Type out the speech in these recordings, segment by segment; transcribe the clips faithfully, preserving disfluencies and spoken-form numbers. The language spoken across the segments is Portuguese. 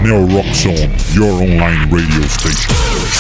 Neo Rock Zone, your online radio station.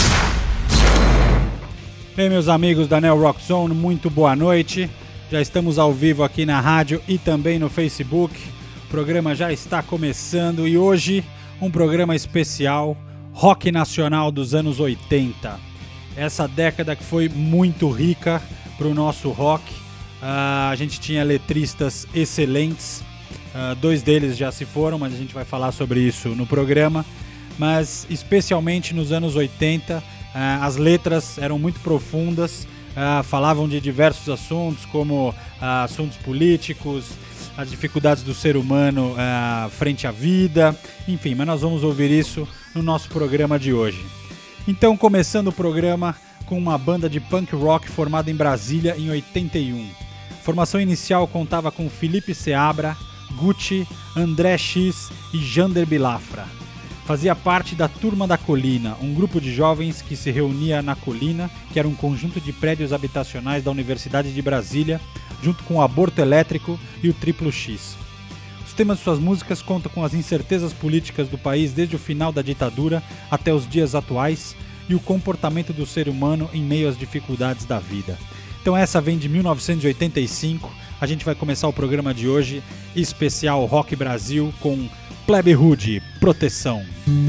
Bem, meus amigos da Neo Rock Zone, muito boa noite. Já estamos ao vivo aqui na rádio e também no Facebook. O programa já está começando e hoje um programa especial, rock nacional dos anos oitenta. Essa década que foi muito rica para o nosso rock. Uh, a gente tinha letristas excelentes. Uh, dois deles já se foram, mas a gente vai falar sobre isso no programa. Mas especialmente nos anos oitenta, uh, as letras eram muito profundas, uh, falavam de diversos assuntos, como uh, assuntos políticos, as dificuldades do ser humano uh, frente à vida, enfim, mas nós vamos ouvir isso no nosso programa de hoje. Então, começando o programa com uma banda de punk rock formada em Brasília em oitenta e um. A formação inicial contava com Felipe Seabra, Gucci, André X e Jander Bilafra. Fazia parte da Turma da Colina, um grupo de jovens que se reunia na Colina, que era um conjunto de prédios habitacionais da Universidade de Brasília, junto com o aborto elétrico e o Triplo X. Os temas de suas músicas contam com as incertezas políticas do país desde o final da ditadura até os dias atuais e o comportamento do ser humano em meio às dificuldades da vida. Então essa vem de mil novecentos e oitenta e cinco. A gente vai começar o programa de hoje, especial Rock Brasil, com Plebe Rude, Proteção.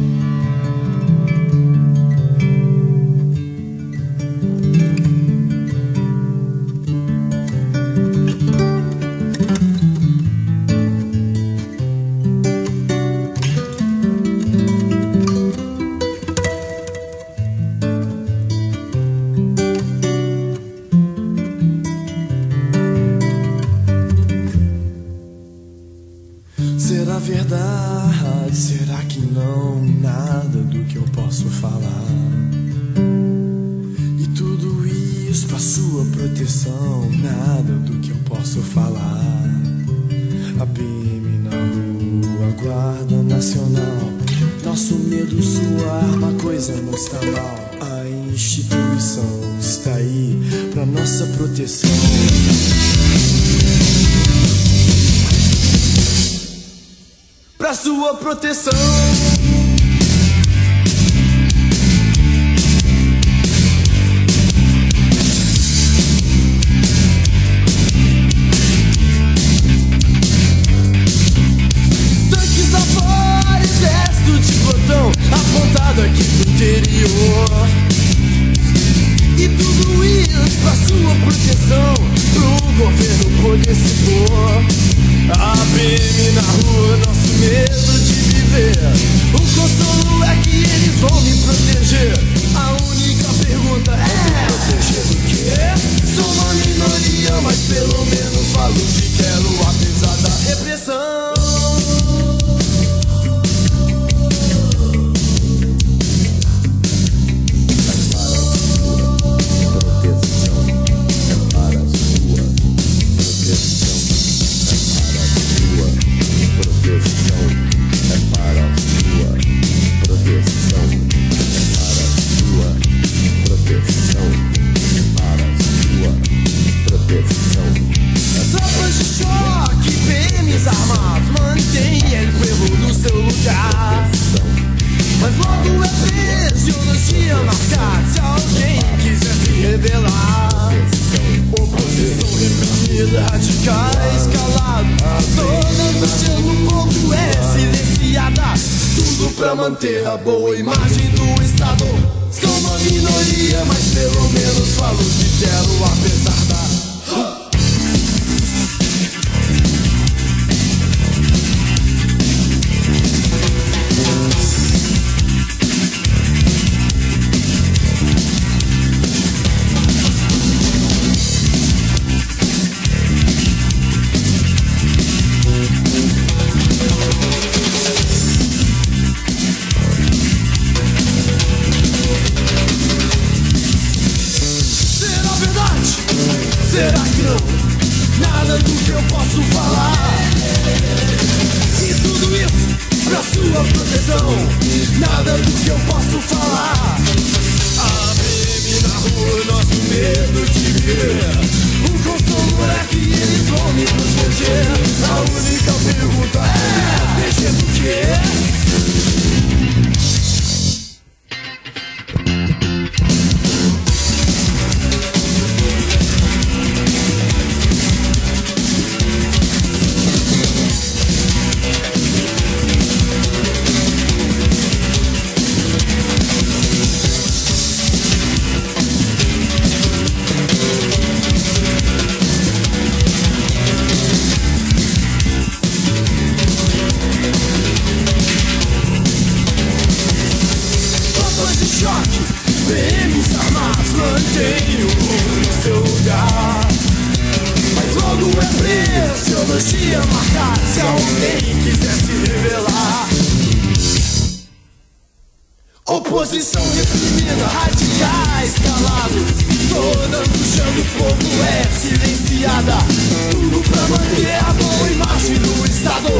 Pra sua proteção. Tanques afora, exército de plantão, apontado aqui pro interior. E tudo isso pra sua proteção, pro governo poder se pôr. A B M na rua, nosso medo de viver. O consolo é que eles vão me proteger. A única pergunta é: proteger do quê? Sou uma minoria, mas pelo menos falo o que quero, apesar da repressão. Mas logo é preso e ideologia marcada. Se alguém quiser se rebelar, oposição reprimida, radicais calados. Toda angústia no povo é silenciada. Tudo pra manter a boa imagem do Estado. Sou uma minoria, mas pelo menos falo o que quero, apesar da... Será verdade? Sociologia marcar se alguém quiser se revelar. Oposição reprimida, radicais calados. Toda angústia do povo é silenciada. Tudo pra manter a boa imagem do Estado.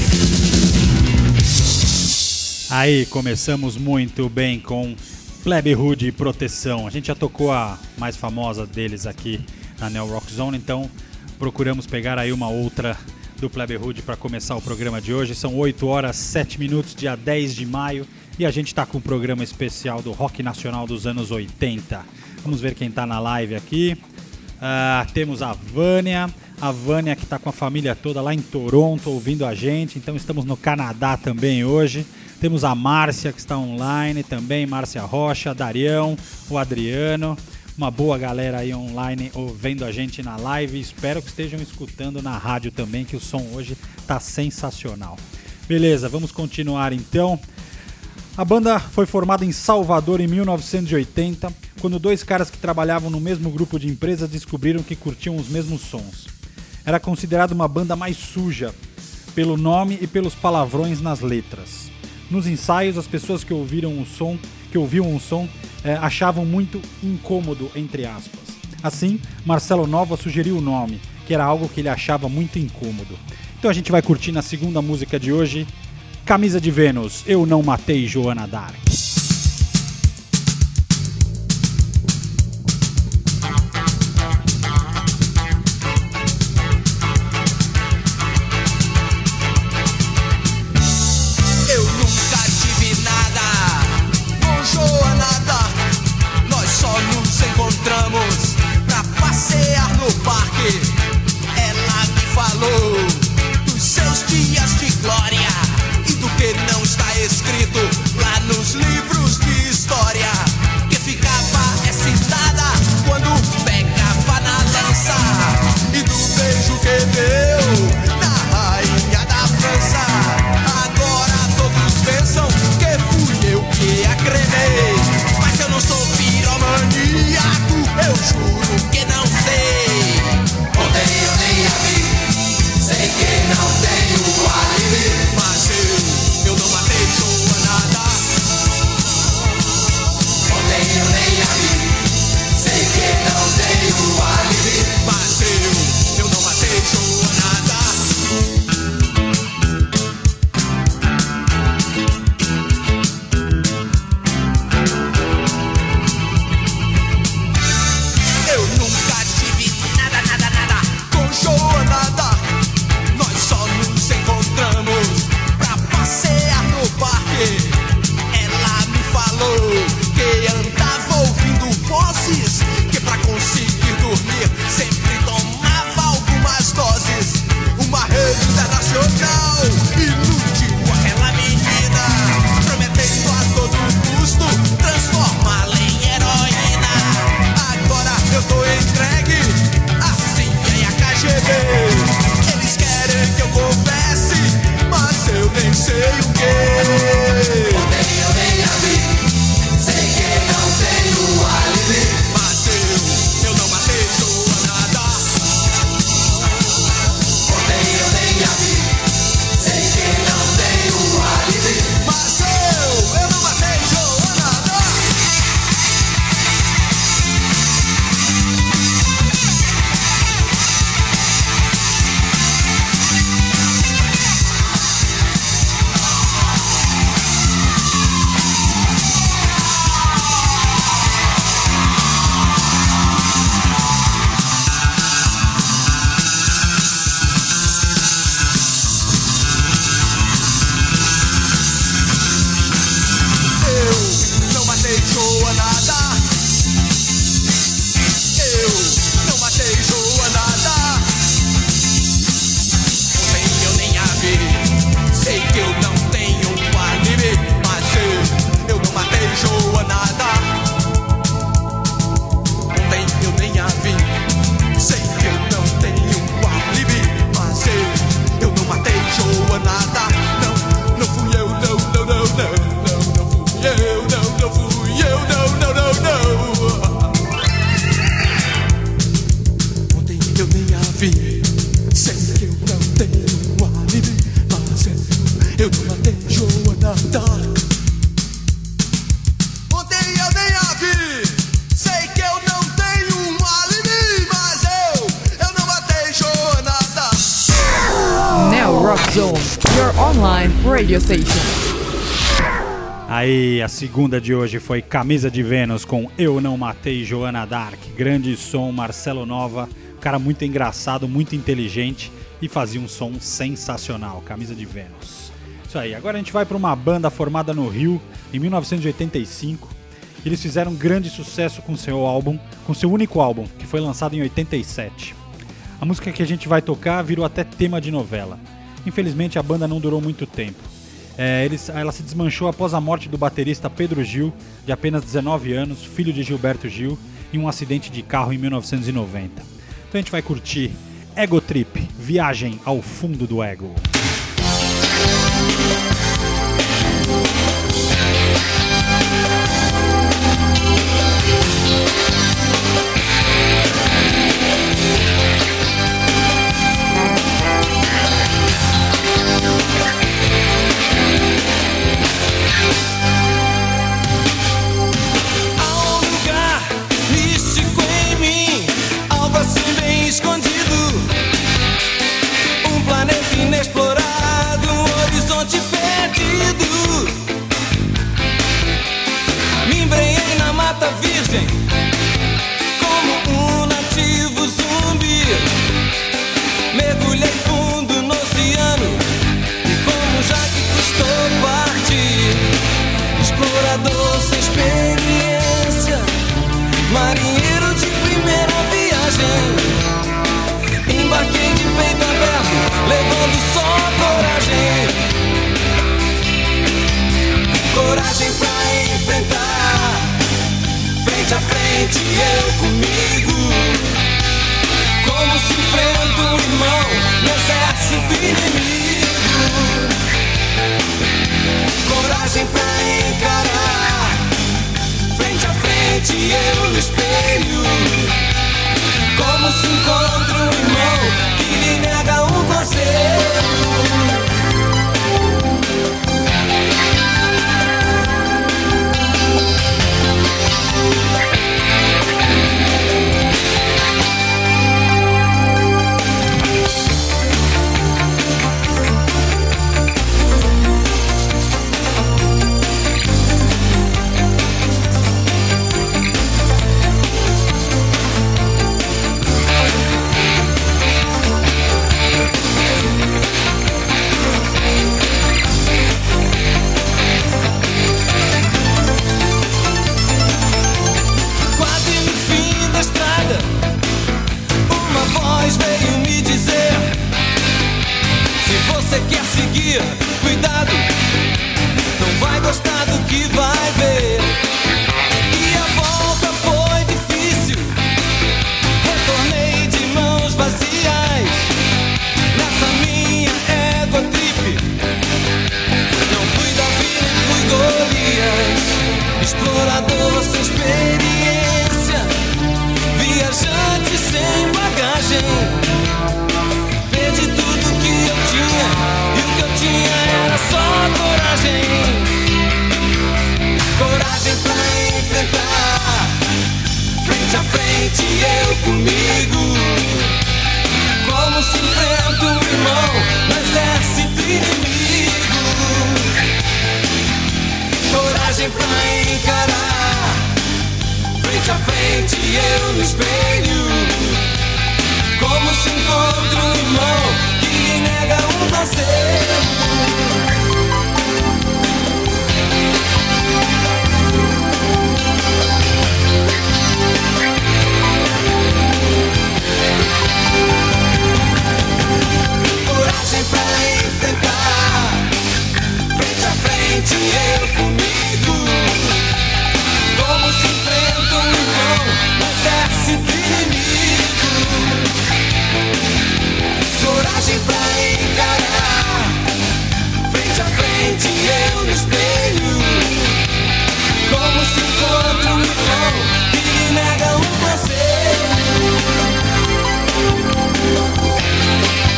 Aí começamos muito bem com Plebe Hood e Proteção. A gente já tocou a mais famosa deles aqui na Neo Rock Zone, então procuramos pegar aí uma outra do Plebe Hood para começar o programa de hoje. São oito horas, sete minutos, dia dez de maio, e a gente está com um programa especial do rock nacional dos anos oitenta. Vamos ver quem está na live aqui. Uh, temos a Vânia, a Vânia que está com a família toda lá em Toronto ouvindo a gente, então estamos no Canadá também hoje. Temos a Márcia que está online também, Márcia Rocha, Darião, o Adriano. Uma boa galera aí online ouvindo a gente na live. Espero que estejam escutando na rádio também, que o som hoje tá sensacional. Beleza, vamos continuar então. A banda foi formada em Salvador em mil novecentos e oitenta, quando dois caras que trabalhavam no mesmo grupo de empresas descobriram que curtiam os mesmos sons. Era considerada uma banda mais suja, pelo nome e pelos palavrões nas letras. Nos ensaios, as pessoas que ouviram o som, que ouviam o som, É, achavam muito incômodo, entre aspas. Assim, Marcelo Nova sugeriu o nome, que era algo que ele achava muito incômodo. Então a gente vai curtir na segunda música de hoje, Camisa de Vênus, Eu Não Matei Joana Dark. Pra passear no parque, ela me falou dos seus dias de glória e do que não está escrito lá nos livros. Sei que eu não tenho um alibi, mas eu, eu não matei Joana Dark. Ontem eu nem a vi. Sei que eu não tenho um alibi, mas eu, eu não matei Joana Dark. Neo Rock Zone, your online radio station. Aí, a segunda de hoje foi Camisa de Vênus com Eu Não Matei Joana Dark. Grande som, Marcelo Nova, cara muito engraçado, muito inteligente e fazia um som sensacional, Camisa de Vênus. Isso aí, agora a gente vai para uma banda formada no Rio em mil novecentos e oitenta e cinco. Eles fizeram um grande sucesso com seu álbum, com seu único álbum, que foi lançado em oitenta e sete. A música que a gente vai tocar virou até tema de novela. Infelizmente a banda não durou muito tempo. É, eles, ela se desmanchou após a morte do baterista Pedro Gil, de apenas dezenove anos, filho de Gilberto Gil, em um acidente de carro em mil novecentos e noventa. Então a gente vai curtir Ego Trip, Viagem ao Fundo do Ego. Escondido, um planeta inexplorado, um horizonte perdido. Me embrenhei na mata virgem, como um nativo zumbi. Mergulhei fundo no oceano, e como já que custou partir. Explorador sem experiência, marinheiro de primeira viagem. Embarquei de peito aberto, levando só coragem. Coragem pra enfrentar, frente a frente eu comigo. Como se enfrenta um irmão no exército inimigo. Coragem pra encarar, frente a frente eu no espelho. Como se encontra um irmão que lhe nega um conselho. Cuidado, não vai gostar do que vai ver. E a volta foi difícil, retornei de mãos vazias. Nessa minha ego trip, não fui Davi nem fui Golias. Explorador sem experiência, viajante sem bagagem. Perdi tudo que eu tinha, e o que eu tinha era só coragem. Coragem pra enfrentar, frente a frente eu comigo. Como se enfrenta um irmão no exército inimigo. Coragem pra encarar, frente a frente eu no espelho. Como se encontra um irmão que lhe nega um conselho. Coragem pra enfrentar, frente a frente eu comigo. Como se enfrenta um irmão no exército inimigo. Coragem pra encarar, frente a frente eu no espelho. Como se encontra um irmão que lhe nega um conselho.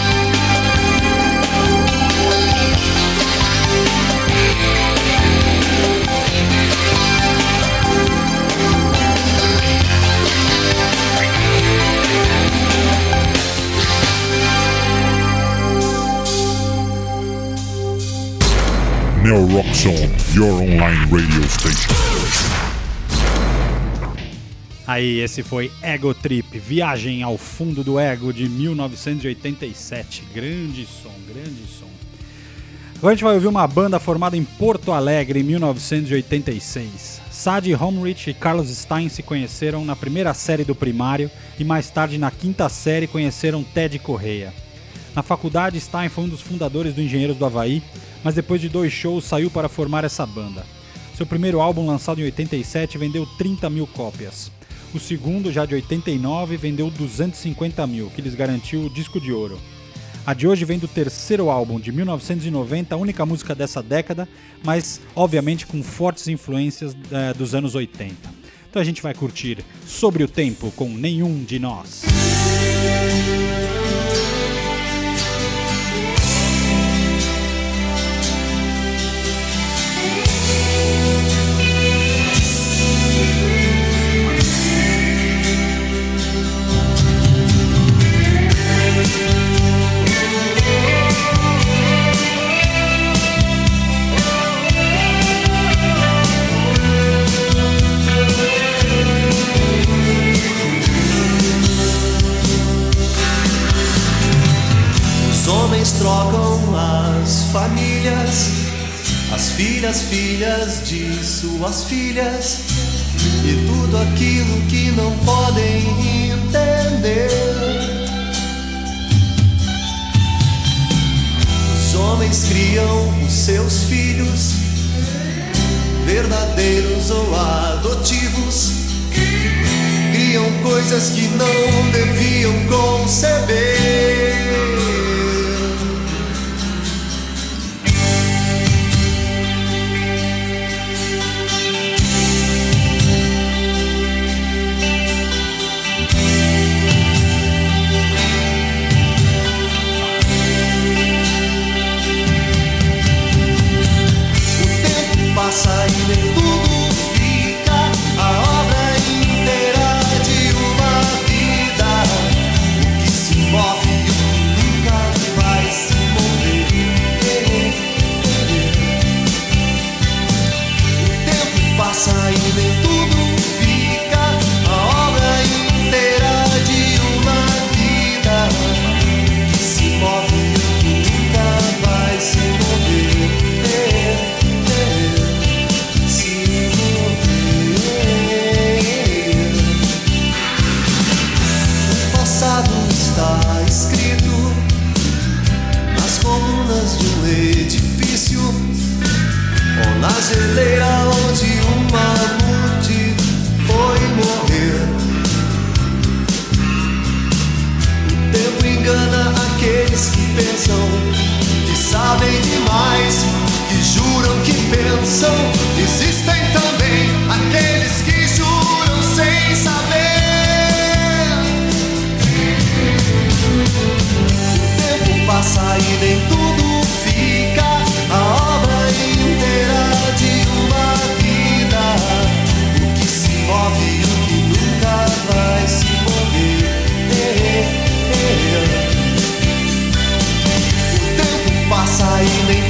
Neo Rock Zone, your online radio station. Aí, esse foi Ego Trip, Viagem ao Fundo do Ego, de mil novecentos e oitenta e sete. Grande som, grande som. Agora a gente vai ouvir uma banda formada em Porto Alegre em mil novecentos e oitenta e seis. Sadie Homrich e Carlos Stein se conheceram na primeira série do primário e mais tarde na quinta série conheceram Ted Correia. Na faculdade, Stein foi um dos fundadores do Engenheiros do Havaí, mas depois de dois shows saiu para formar essa banda. Seu primeiro álbum, lançado em oitenta e sete, vendeu trinta mil cópias. O segundo, já de oitenta e nove, vendeu duzentos e cinquenta mil, que lhes garantiu o disco de ouro. A de hoje vem do terceiro álbum, de mil novecentos e noventa, a única música dessa década, mas obviamente com fortes influências é, dos anos oitenta. Então a gente vai curtir Sobre o Tempo com Nenhum de Nós. Trocam as famílias, as filhas, filhas de suas filhas, e tudo aquilo que não podem entender. Os homens criam os seus filhos, verdadeiros ou adotivos, criam coisas que não deviam conceber. Passa e nem tudo fica, a obra inteira de uma vida. O que se move e o que nunca vai se mover. O tempo passa e nem tudo fica, a obra inteira de uma vida. O que se move e o que nunca vai se mover. Está escrito nas colunas de um edifício, ou na geleira onde um mamute foi morrer. O tempo engana aqueles que pensam que sabem demais, que juram que pensam. Existem também aqueles que juram sem saber. Passa e nem tudo fica, a obra inteira de uma vida. O que se move e o que nunca vai se mover. O tempo passa e nem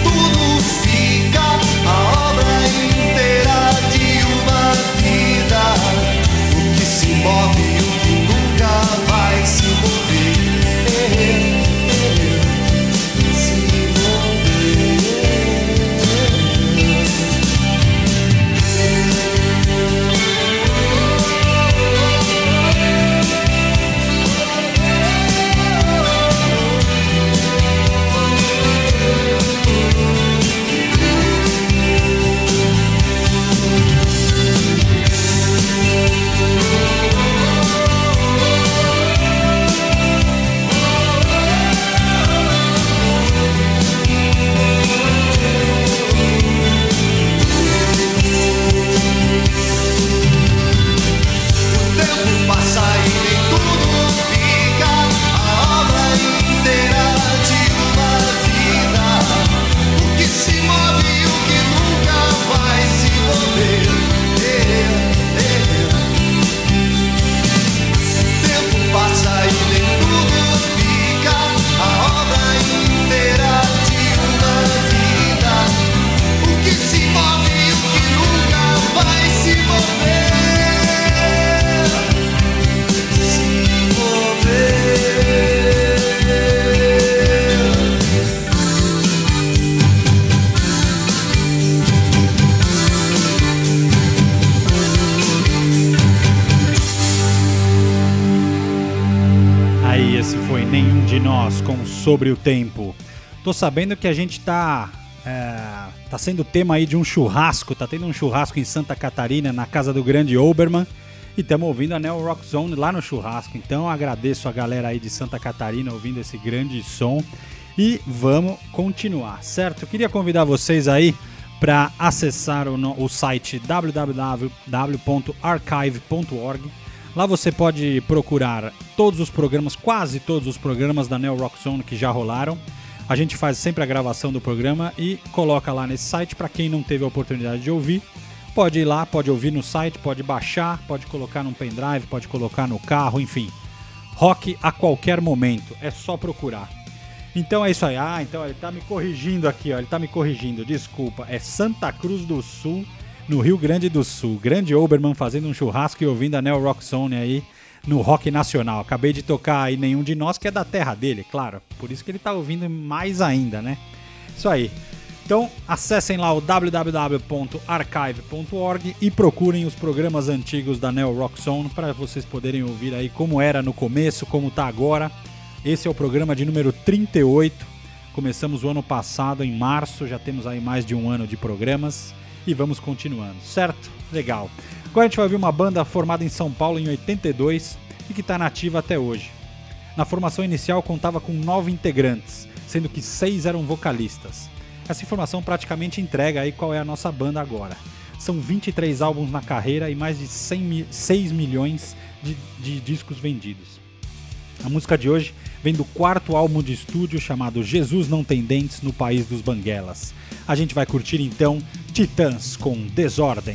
nós com Sobre o Tempo. Tô sabendo que a gente tá, é, tá sendo tema aí de um churrasco, tá tendo um churrasco em Santa Catarina, na casa do grande Oberman, e estamos ouvindo a Neo Rock Zone lá no churrasco. Então agradeço a galera aí de Santa Catarina ouvindo esse grande som e vamos continuar, certo? Eu queria convidar vocês aí para acessar o, no, o site w w w ponto archive ponto org. Lá você pode procurar todos os programas, quase todos os programas da Neo Rock Zone que já rolaram. A gente faz sempre a gravação do programa e coloca lá nesse site para quem não teve a oportunidade de ouvir. Pode ir lá, pode ouvir no site, pode baixar, pode colocar num pendrive, pode colocar no carro, enfim. Rock a qualquer momento, é só procurar. Então é isso aí. Ah, então ele tá me corrigindo aqui, ó, ele tá me corrigindo, desculpa. É Santa Cruz do Sul, no Rio Grande do Sul. Grande Oberman fazendo um churrasco e ouvindo a Neo Rock Zone aí no Rock Nacional. Acabei de tocar aí Nenhum de Nós, que é da terra dele, claro. Por isso que ele tá ouvindo mais ainda, né? Isso aí. Então acessem lá o w w w ponto archive ponto org e procurem os programas antigos da Neo Rock Zone para vocês poderem ouvir aí como era no começo, como tá agora. Esse é o programa de número trinta e oito. Começamos o ano passado, em março, já temos aí mais de um ano de programas. E vamos continuando, certo? Legal. Agora a gente vai ouvir uma banda formada em São Paulo em oitenta e dois e que está nativa até hoje. Na formação inicial contava com nove integrantes, sendo que seis eram vocalistas. Essa informação praticamente entrega aí qual é a nossa banda agora. São vinte e três álbuns na carreira e mais de seis milhões de, de discos vendidos. A música de hoje vem do quarto álbum de estúdio chamado Jesus Não Tem Dentes no País dos Banguelas. A gente vai curtir então Titãs com Desordem.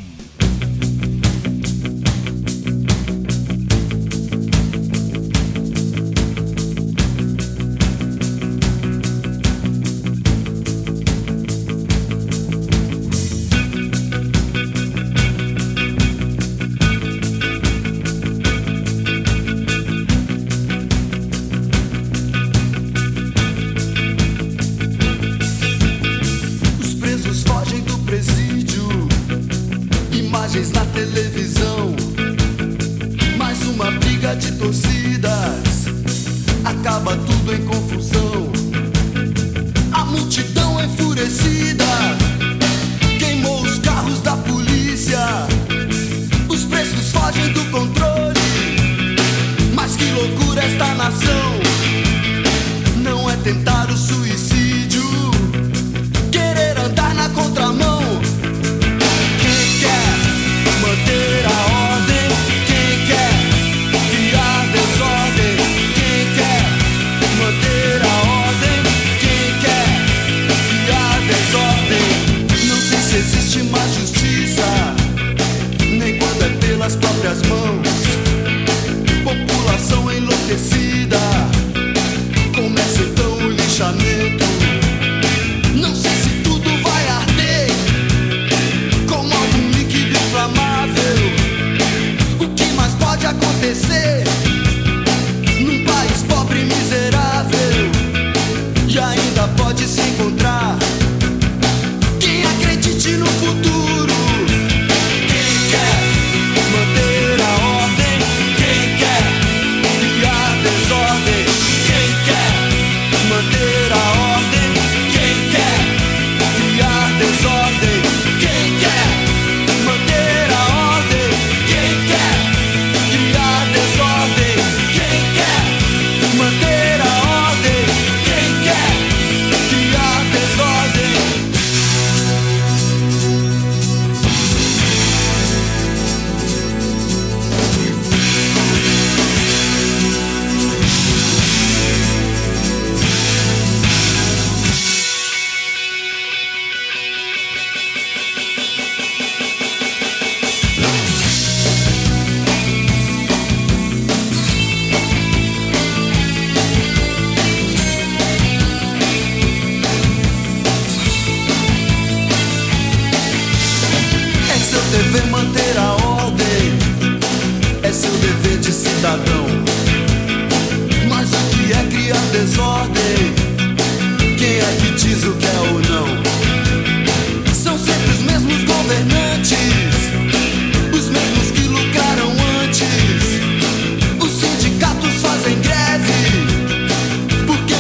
Porque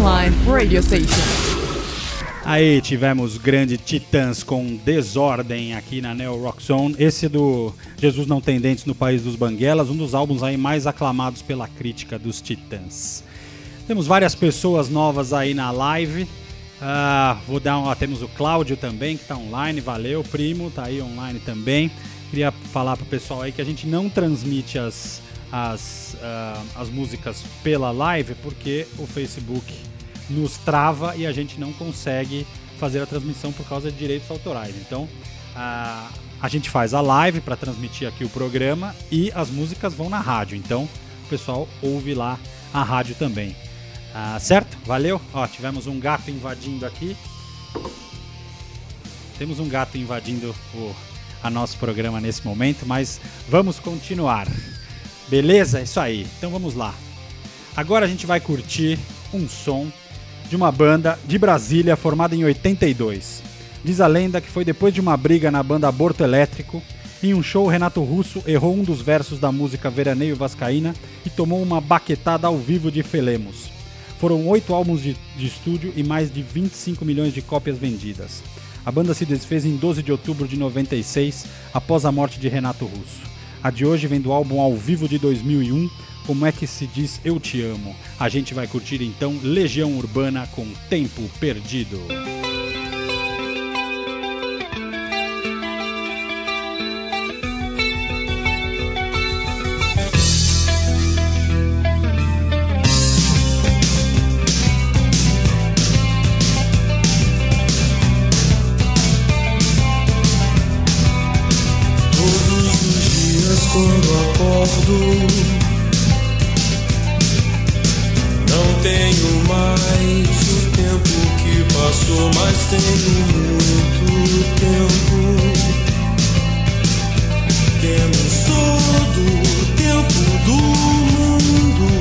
online radio station. Aí tivemos grande Titãs com Desordem aqui na Neo Rock Zone. Esse do Jesus Não Tem Dentes no País dos Banguelas, um dos álbuns aí mais aclamados pela crítica dos Titãs. Temos várias pessoas novas aí na live. Uh, vou dar um, ó, temos o Cláudio também, que está online. Valeu, primo, tá aí online também. Queria falar pro pessoal aí que a gente não transmite as, as, uh, as músicas pela live porque o Facebook nos trava e a gente não consegue fazer a transmissão por causa de direitos autorais. Então a, a gente faz a live para transmitir aqui o programa e as músicas vão na rádio. Então o pessoal ouve lá a rádio também. Ah, certo? Valeu? Ó, tivemos um gato invadindo aqui. Temos um gato invadindo o a nosso programa nesse momento, mas vamos continuar. Beleza? Isso aí. Então vamos lá. Agora a gente vai curtir um som de uma banda de Brasília formada em oitenta e dois. Diz a lenda que foi depois de uma briga na banda Aborto Elétrico. Em um show, Renato Russo errou um dos versos da música Veraneio Vascaína e tomou uma baquetada ao vivo de Felemos. Foram oito álbuns de, de estúdio e mais de vinte e cinco milhões de cópias vendidas. A banda se desfez em doze de outubro de noventa e seis, após a morte de Renato Russo. A de hoje vem do álbum ao vivo de dois mil e um, Como é que se diz Eu Te Amo. A gente vai curtir então Legião Urbana com Tempo Perdido. Quando acordo, não tenho mais o tempo que passou, mas tenho muito tempo. Temos todo o tempo do mundo.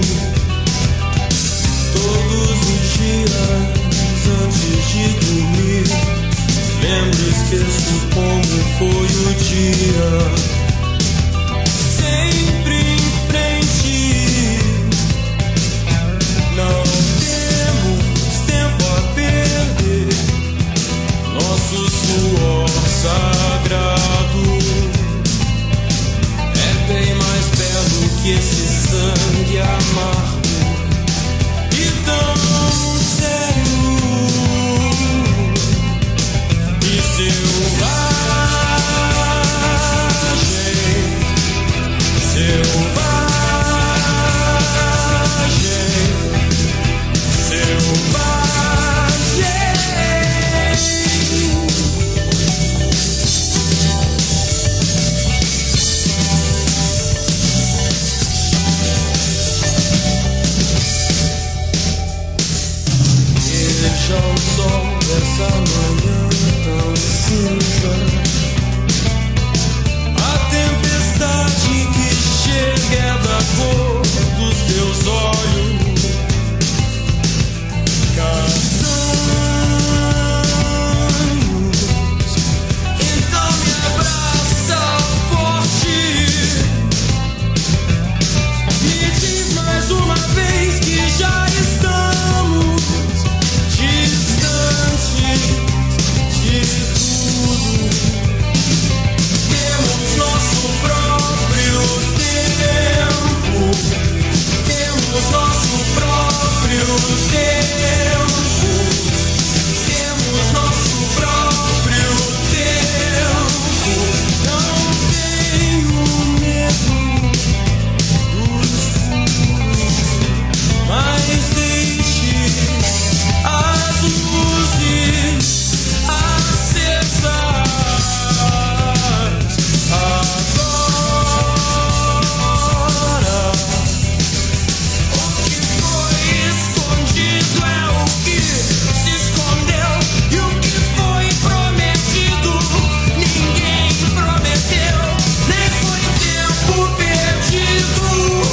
Todos os dias antes de dormir, lembro, esqueço como foi o dia. Sempre em frente, não temos tempo a perder. Nosso suor sagrado é bem mais belo que esse sangue amargo e tão sério e selvagem. Veja o sol dessa manhã tão cinza, a tempestade que chega é da cor dos teus olhos, castanhos. Então me abraça forte e diz mais uma vez que já estamos distantes de tudo. Temos nosso próprio tempo. Temos nosso próprio tempo. Temos nosso próprio tempo. Não tenho medo do escuro, mas deixe as luzes acesas. Agora, o que foi escondido é o que se escondeu, e o que foi prometido ninguém prometeu, nem foi tempo perdido.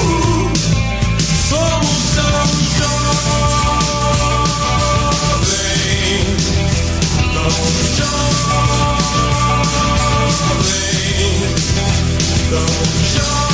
Somos tão jovens, tão jovens, tão jovens.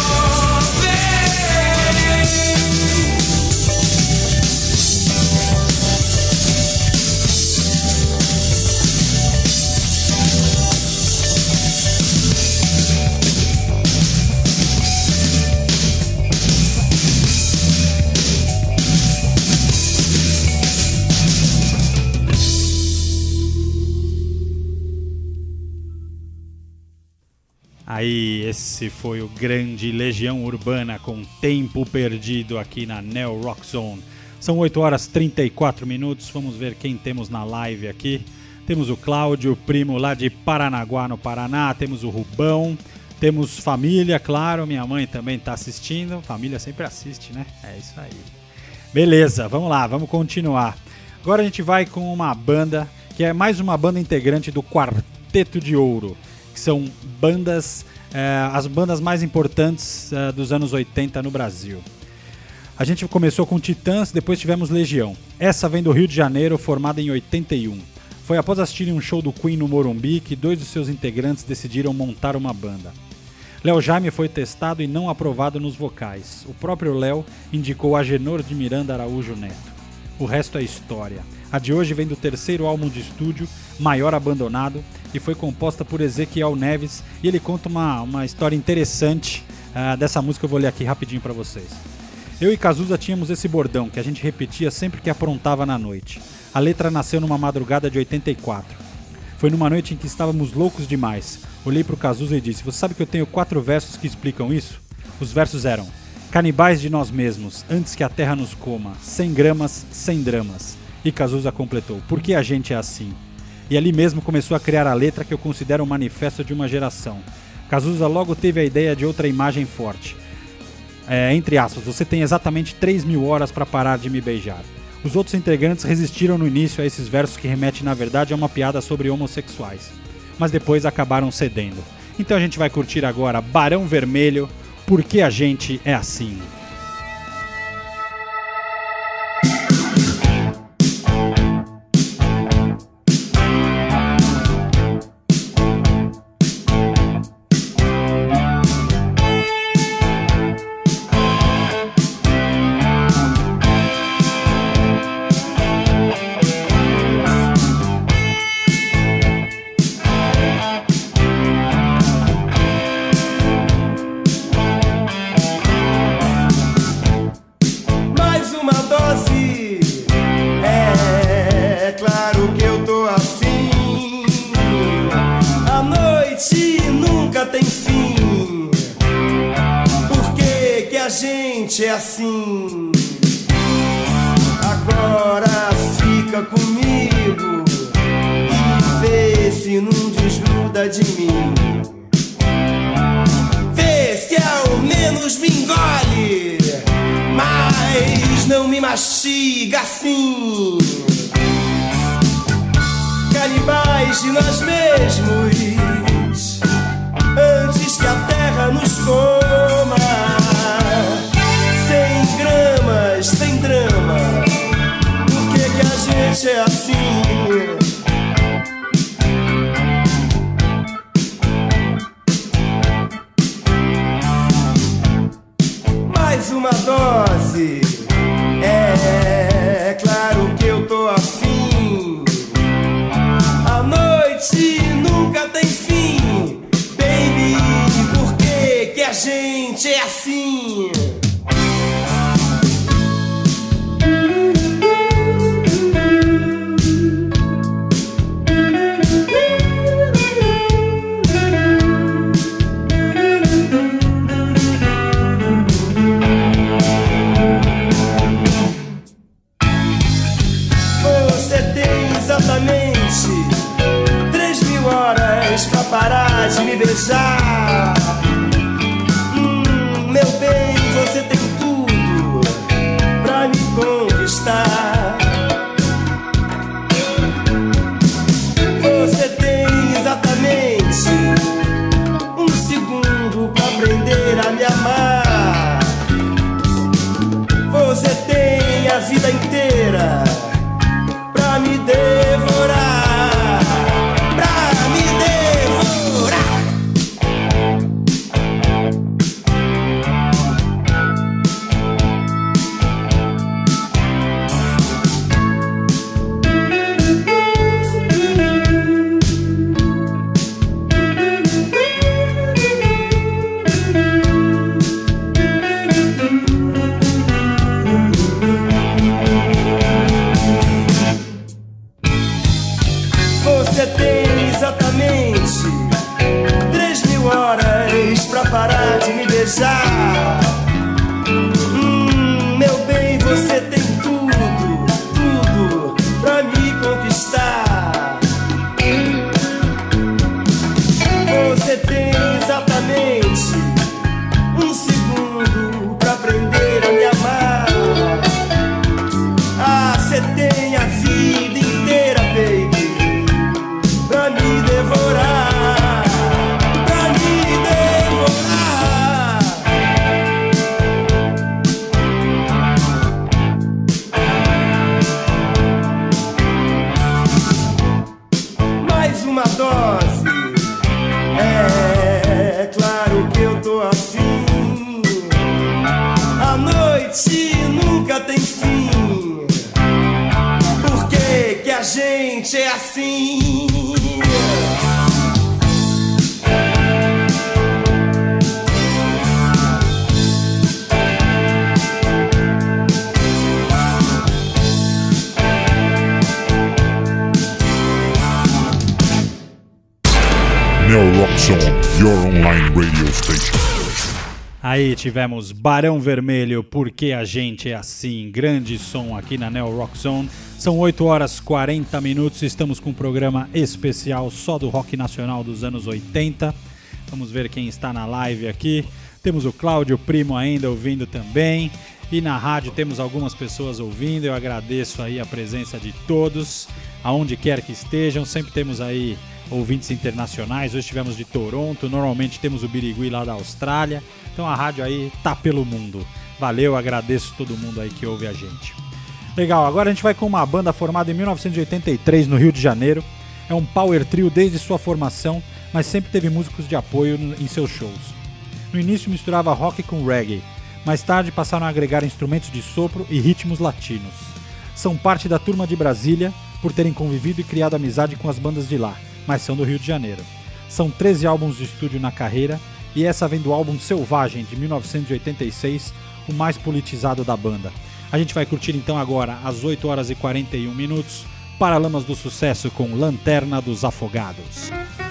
Aí, esse foi o grande Legião Urbana com Tempo Perdido aqui na Neo Rock Zone. São oito horas e trinta e quatro minutos, vamos ver quem temos na live aqui. Temos o Cláudio, primo lá de Paranaguá, no Paraná, temos o Rubão, temos família, claro, minha mãe também está assistindo, família sempre assiste, né? É isso aí. Beleza, vamos lá, vamos continuar. Agora a gente vai com uma banda, que é mais uma banda integrante do Quarteto de Ouro, que são bandas, eh, as bandas mais importantes eh, dos anos oitenta no Brasil. A gente começou com Titãs, depois tivemos Legião. Essa vem do Rio de Janeiro, formada em oitenta e um. Foi após assistirem um show do Queen no Morumbi que dois dos seus integrantes decidiram montar uma banda. Léo Jaime foi testado e não aprovado nos vocais. O próprio Léo indicou Agenor de Miranda Araújo Neto. O resto é história. A de hoje vem do terceiro álbum de estúdio, Maior Abandonado, e foi composta por Ezequiel Neves, e ele conta uma, uma história interessante uh, dessa música. Eu vou ler aqui rapidinho para vocês. Eu e Cazuza tínhamos esse bordão que a gente repetia sempre que aprontava na noite. A letra nasceu numa madrugada de oitenta e quatro. Foi numa noite em que estávamos loucos demais. Olhei pro Cazuza e disse: você sabe que eu tenho quatro versos que explicam isso? Os versos eram: canibais de nós mesmos, antes que a terra nos coma, sem gramas, sem dramas. E Cazuza completou: por que a gente é assim? E ali mesmo começou a criar a letra que eu considero um manifesto de uma geração. Cazuza logo teve a ideia de outra imagem forte. É, entre aspas, você tem exatamente três mil horas para parar de me beijar. Os outros integrantes resistiram no início a esses versos que remetem na verdade a uma piada sobre homossexuais, mas depois acabaram cedendo. Então a gente vai curtir agora Barão Vermelho, Por que a gente é assim? É assim. Agora fica comigo e vê se não desgruda de mim. Vê se ao menos me engole, mas não me mastiga assim. Canibais de nós mesmos, antes que a terra nos coma. Sem gramas, sem drama. Por que que a gente é assim? Mais uma dose. É claro que eu tô afim. A noite nunca tem fim. Baby, por que que a gente é assim? Parar de me beijar. Hum, meu bem, você tem tudo pra me conquistar. Você tem exatamente um segundo pra aprender a me amar. Você tem a vida inteira pra me devorar. de me beijar. Hum, meu bem, você tem tudo, tudo pra me conquistar. Você tem exatamente um segundo pra aprender a me amar. Ah, você tem a vida inteira, baby, pra me devorar, pra me devorar. Mais uma dose, é claro que eu tô afim. A noite nunca tem fim. Por que que a gente é assim? Neo Rock Zone, your online radio station. Aí tivemos Barão Vermelho, Porque a Gente é Assim, grande som aqui na Neo Rock Zone. São oito horas e quarenta minutos, estamos com um programa especial só do rock nacional dos anos oitenta. Vamos ver quem está na live aqui. Temos o Cláudio Primo ainda ouvindo também. E na rádio temos algumas pessoas ouvindo. Eu agradeço aí a presença de todos, aonde quer que estejam. Sempre temos aí ouvintes internacionais. Hoje tivemos de Toronto, normalmente temos o Birigui lá da Austrália. Então a rádio aí tá pelo mundo. Valeu, agradeço todo mundo aí que ouve a gente. Legal, agora a gente vai com uma banda formada em mil novecentos e oitenta e três no Rio de Janeiro. É um power trio desde sua formação, mas sempre teve músicos de apoio em seus shows. No início misturava rock com reggae, mais tarde passaram a agregar instrumentos de sopro e ritmos latinos. São parte da Turma de Brasília por terem convivido e criado amizade com as bandas de lá, mas são do Rio de Janeiro. São treze álbuns de estúdio na carreira, e essa vem do álbum Selvagem, de mil novecentos e oitenta e seis, o mais politizado da banda. A gente vai curtir então agora, às oito horas e quarenta e um minutos, Paralamas do Sucesso com Lanterna dos Afogados.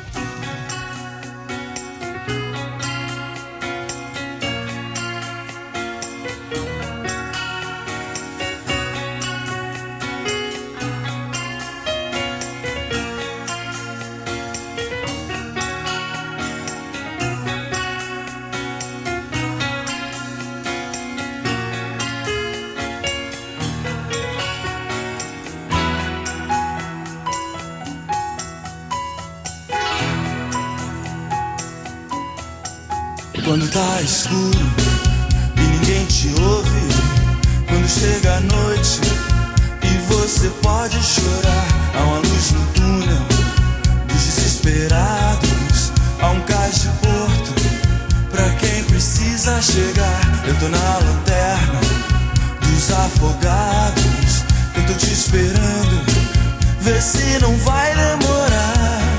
Quando tá escuro e ninguém te ouve, quando chega a noite e você pode chorar, há uma luz no túnel dos desesperados, há um cais de porto pra quem precisa chegar. Eu tô na lanterna dos afogados, eu tô te esperando, vê se não vai demorar.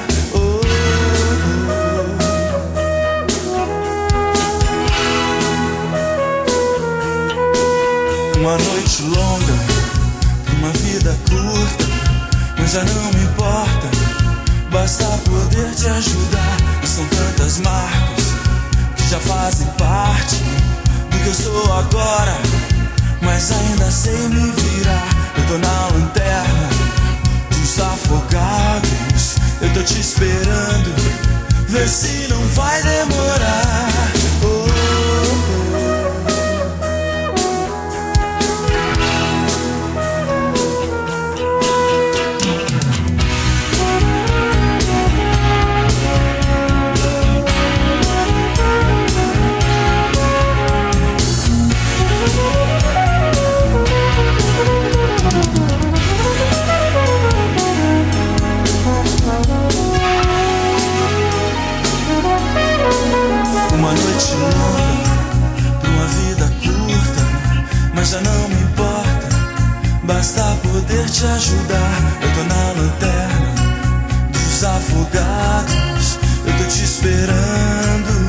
Uma noite longa, uma vida curta, mas já não me importa, basta poder te ajudar. E são tantas marcas que já fazem parte do que eu sou agora, mas ainda sei me virar. Eu tô na lanterna dos afogados, eu tô te esperando, vê se não vai demorar. Oh, oh, oh. Uma noite longa, pra uma vida curta, mas já não me importa, basta poder te ajudar. Eu tô na lanterna dos afogados, eu tô te esperando.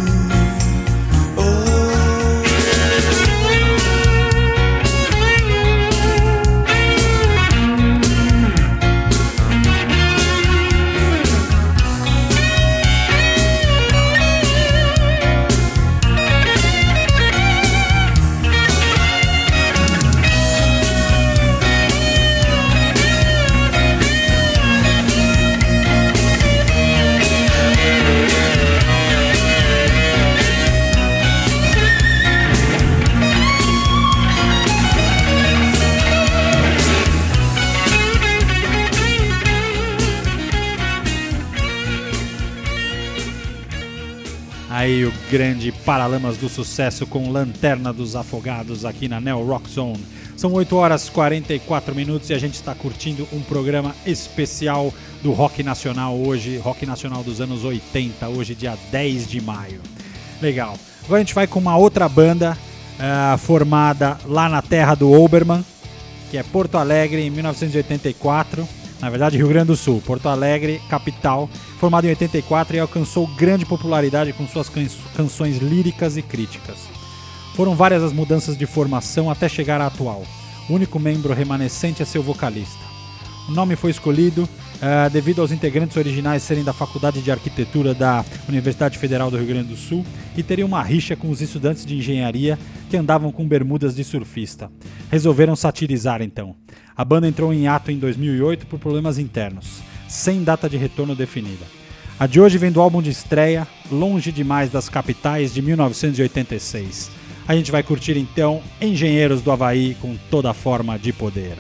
grande Paralamas do Sucesso com Lanterna dos Afogados aqui na Neo Rock Zone. São oito horas e quarenta e quatro minutos e a gente está curtindo um programa especial do Rock Nacional hoje, Rock Nacional dos anos oitenta, hoje dia dez de maio. Legal. Agora a gente vai com uma outra banda uh, formada lá na terra do Oberman, que é Porto Alegre, em mil novecentos e oitenta e quatro. Na verdade, Rio Grande do Sul, Porto Alegre, capital, formado em oitenta e quatro e alcançou grande popularidade com suas can- canções líricas e críticas. Foram várias as mudanças de formação até chegar à atual. O único membro remanescente é seu vocalista. O nome foi escolhido uh, devido aos integrantes originais serem da Faculdade de Arquitetura da Universidade Federal do Rio Grande do Sul e teriam uma rixa com os estudantes de engenharia que andavam com bermudas de surfista. Resolveram satirizar então. A banda entrou em ato em dois mil e oito por problemas internos, sem data de retorno definida. A de hoje vem do álbum de estreia, Longe Demais das Capitais, de mil novecentos e oitenta e seis. A gente vai curtir então Engenheiros do Havaí com Toda Forma de Poder.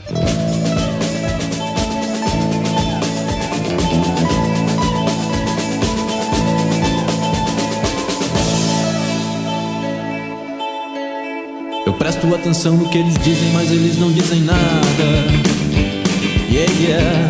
Eu presto atenção no que eles dizem, mas eles não dizem nada. Yeah, yeah.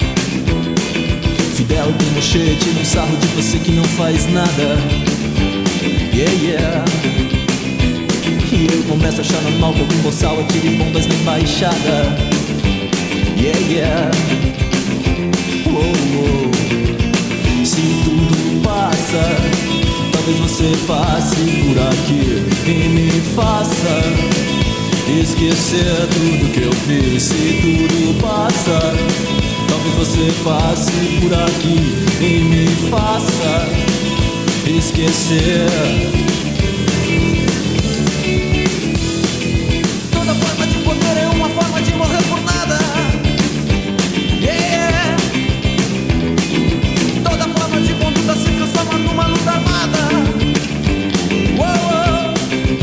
Fidel Pinochet tira um sarro de você que não faz nada. Yeah, yeah. E eu começo a achar normal que algum boçal atire bombas na embaixada. Yeah, yeah. Oh, oh. Se tudo passa, talvez você passe por aqui e me faça esquecer tudo que eu fiz. Se tudo passa, talvez você passe por aqui e me faça esquecer. Toda forma de poder é uma forma de morrer por nada. Yeah. Toda forma de conduta se transforma numa luta armada. Uou.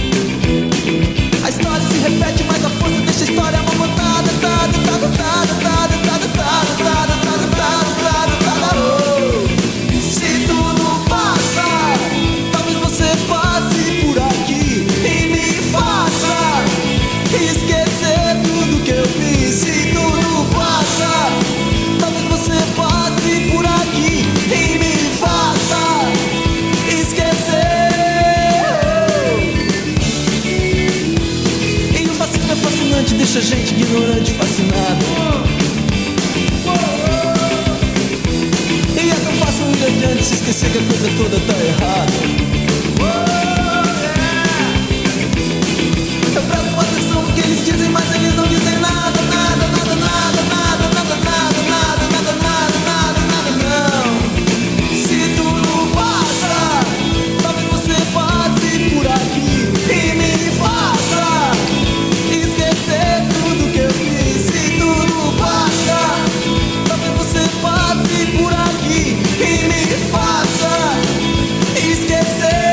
A história se repete, mas a força deixa a história amamantada. Tada, tada, tada, tada, tada, tada, tada, tada, tada, tada, oh. Se tudo passa, talvez você passe por aqui e me faça esquecer tudo que eu fiz. Se tudo passa, talvez você passe por aqui e me faça esquecer. E o fascismo é fascinante, deixa a gente ignorante, fascinado. E é tão fácil ir adiante, se esquecer que a coisa toda tá errada. Eu presto atenção no que eles dizem, mas eles não dizem nada, nada, nada, nada, nada, nada, nada, nada, nada, nada, nada, nada, não. Se tudo passa, talvez você passe por aqui e me faça esquecer tudo que eu fiz. Se tudo passa, talvez você passe por aqui e me faça esquecer.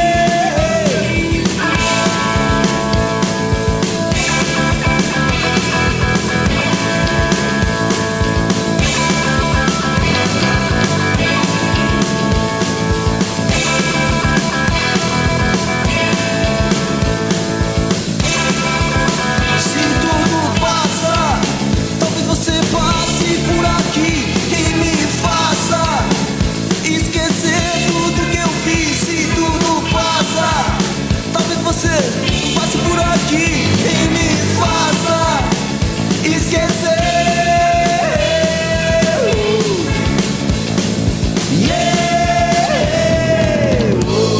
Se tudo passa, talvez você passe por aqui e me faça esquecer tudo que eu fiz. Se tudo passa, talvez você passe por aqui e me faça esquecer. Yeah.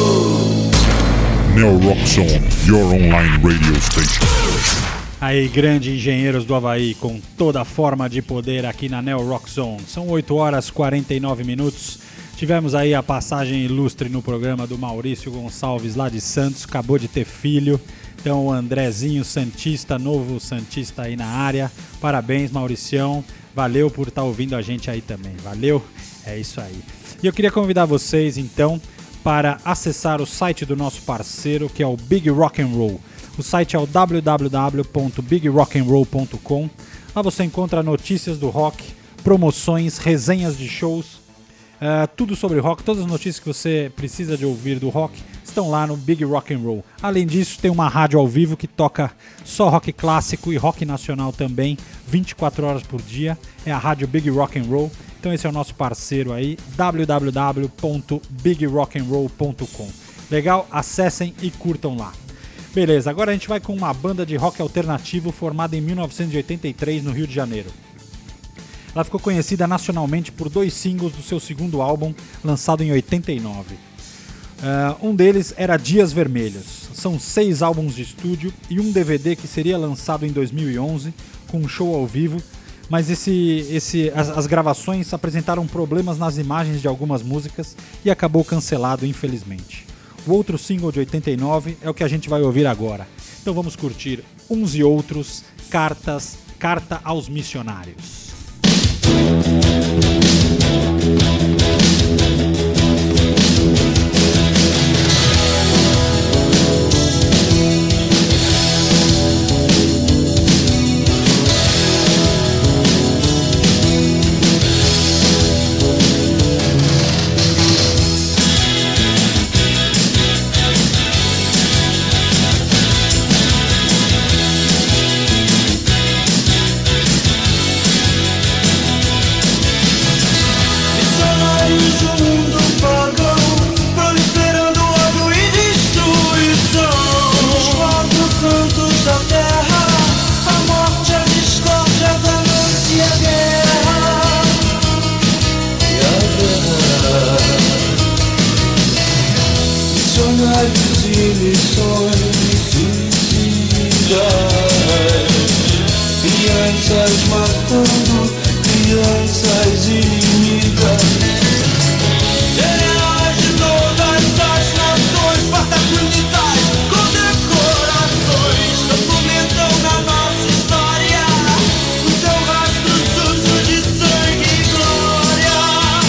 Neo Rock Zone, your online radio station. Aí, grande Engenheiros do Havaí com Toda Forma de Poder aqui na Neo Rock Zone. São oito horas e quarenta e nove minutos. Tivemos aí a passagem ilustre no programa do Maurício Gonçalves lá de Santos, acabou de ter filho. Então o Andrezinho Santista, novo Santista aí na área. Parabéns, Mauricião. Valeu por estar ouvindo a gente aí também. Valeu? É isso aí. E eu queria convidar vocês então para acessar o site do nosso parceiro, que é o Big Rock and Roll. O site é o w w w ponto big rock and roll ponto com. Lá você encontra notícias do rock, promoções, resenhas de shows, uh, tudo sobre rock, todas as notícias que você precisa de ouvir do rock estão lá no Big Rock and Roll. Além disso, tem uma rádio ao vivo que toca só rock clássico e rock nacional também, vinte e quatro horas por dia. É a rádio Big Rock and Roll. Então esse é o nosso parceiro aí, w w w ponto big rock and roll ponto com. Legal? Acessem e curtam lá. Beleza, agora a gente vai com uma banda de rock alternativo formada em mil novecentos e oitenta e três no Rio de Janeiro. Ela ficou conhecida nacionalmente por dois singles do seu segundo álbum, lançado em oitenta e nove. Uh, um deles era Dias Vermelhos. São seis álbuns de estúdio e um D V D que seria lançado em dois mil e onze, com um show ao vivo, mas esse, esse, as, as gravações apresentaram problemas nas imagens de algumas músicas e acabou cancelado, infelizmente. O outro single de oitenta e nove é o que a gente vai ouvir agora. Então vamos curtir Uns e Outros, Cartas, Carta aos Missionários. Crianças matando crianças inimigas. Heróis de todas as nações, patagonitais, condecorações, documentam na nossa história o seu rastro sujo de sangue e glória.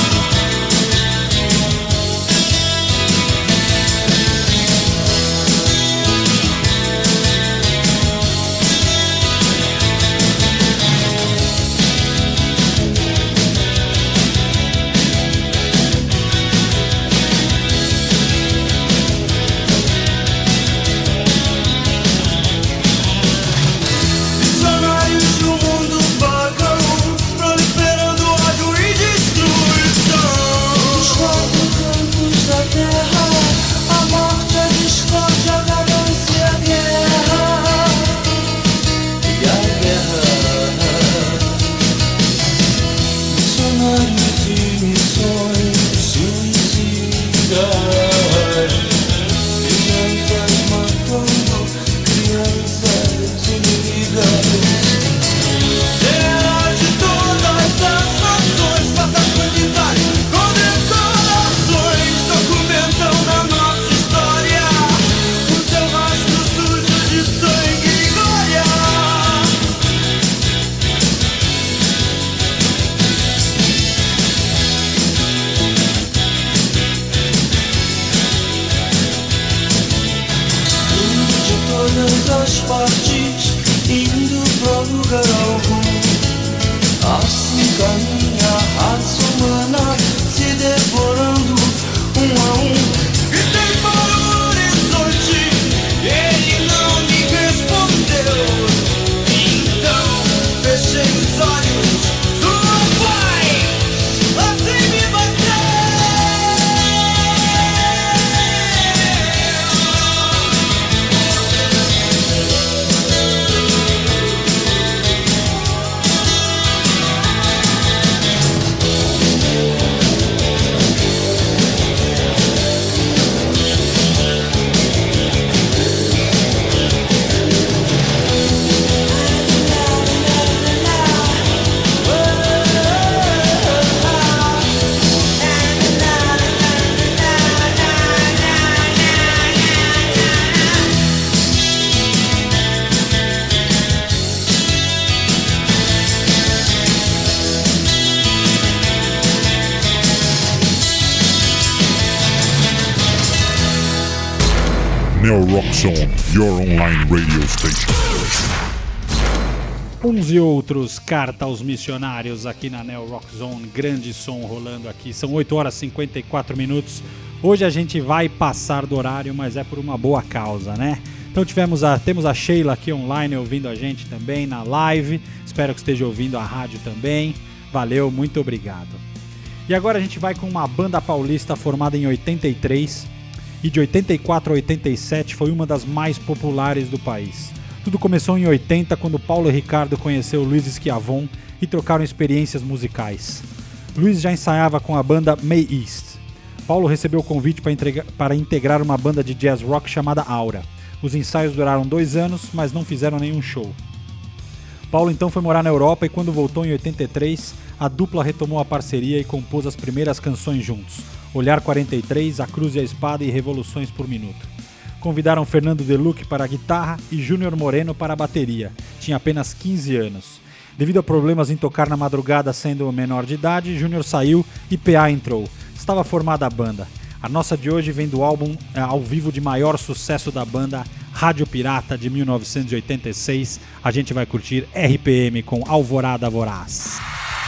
Neo Rock Zone, your online radio station. Uns e Outros, Carta aos Missionários aqui na Neo Rock Zone, grande som rolando aqui. São oito horas e cinquenta e quatro minutos. Hoje a gente vai passar do horário, mas é por uma boa causa, né? Então tivemos a, temos a Sheila aqui online ouvindo a gente também na live. Espero que esteja ouvindo a rádio também. Valeu, muito obrigado. E agora a gente vai com uma banda paulista formada em oitenta e três e de oitenta e quatro a oitenta e sete foi uma das mais populares do país. Tudo começou em oitenta, quando Paulo Ricardo conheceu Luiz Schiavon e trocaram experiências musicais. Luiz já ensaiava com a banda May East. Paulo recebeu o convite para, entregar, para integrar uma banda de jazz rock chamada Aura. Os ensaios duraram dois anos, mas não fizeram nenhum show. Paulo então foi morar na Europa e quando voltou em oitenta e três, a dupla retomou a parceria e compôs as primeiras canções juntos, Olhar quarenta e três, A Cruz e a Espada e Revoluções por Minuto. Convidaram Fernando Deluc para a guitarra e Júnior Moreno para a bateria. Tinha apenas quinze anos. Devido a problemas em tocar na madrugada sendo menor de idade, Júnior saiu e P A entrou. Estava formada a banda. A nossa de hoje vem do álbum é, ao vivo de maior sucesso da banda, Rádio Pirata, de mil novecentos e oitenta e seis. A gente vai curtir R P M com Alvorada Voraz.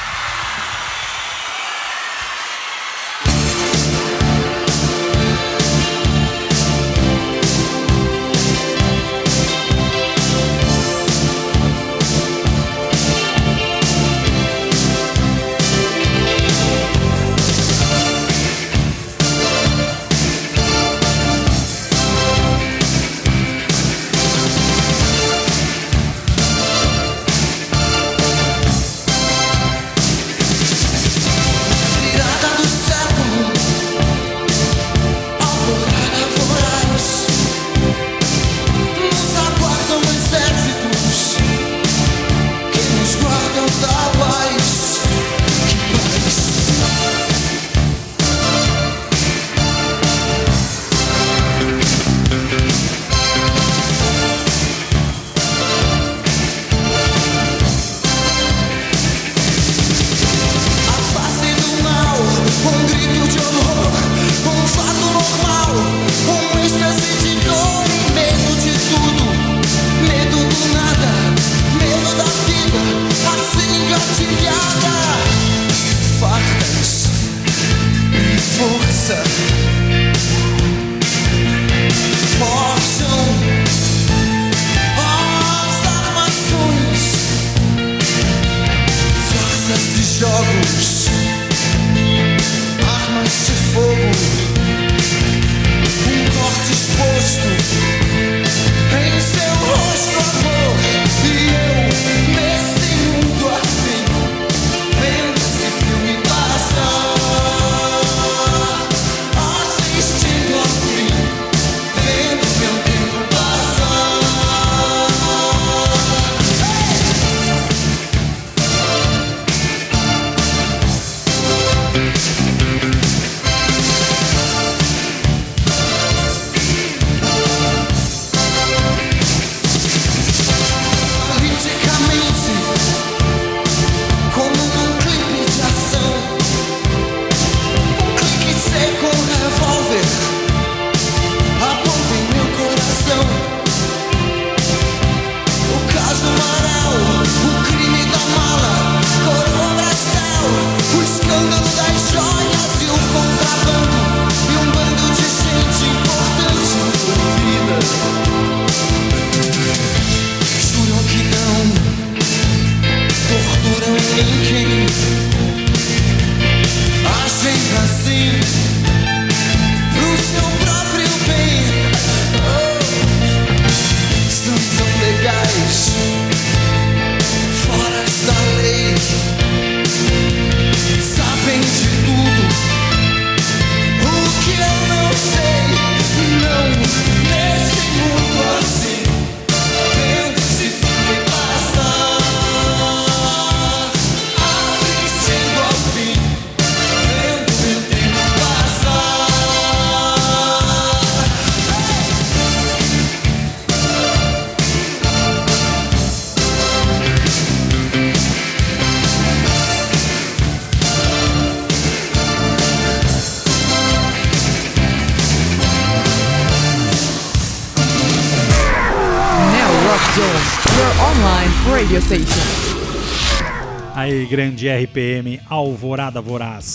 Radio Station. Aí, grande R P M, Alvorada Voraz.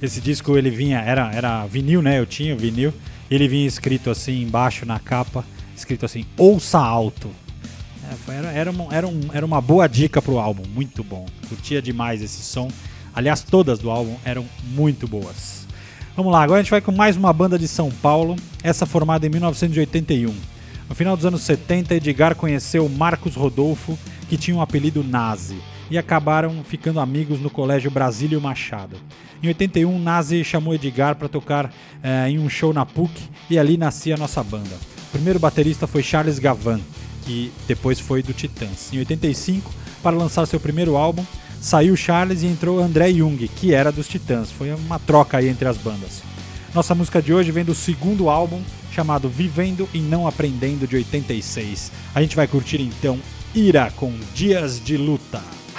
Esse disco ele vinha, era, era vinil, né? Eu tinha vinil. Ele vinha escrito assim embaixo na capa, escrito assim, ouça alto. É, era, era, uma, era, um, era uma boa dica pro álbum, muito bom. Curtia demais esse som. Aliás, todas do álbum eram muito boas. Vamos lá, agora a gente vai com mais uma banda de São Paulo, essa formada em mil novecentos e oitenta e um. No final dos anos setenta, Edgar conheceu Marcos Rodolfo, que tinha um apelido Nazi, e acabaram ficando amigos no Colégio Brasílio Machado. Em oitenta e um, Nazi chamou Edgar para tocar eh, em um show na P U C, e ali nascia a nossa banda. O primeiro baterista foi Charles Gavan, que depois foi do Titãs. Em oitenta e cinco, para lançar seu primeiro álbum, saiu Charles e entrou André Jung, que era dos Titãs. Foi uma troca aí entre as bandas. Nossa música de hoje vem do segundo álbum, chamado Vivendo e Não Aprendendo, de oitenta e seis. A gente vai curtir então Ira com Dias de Luta.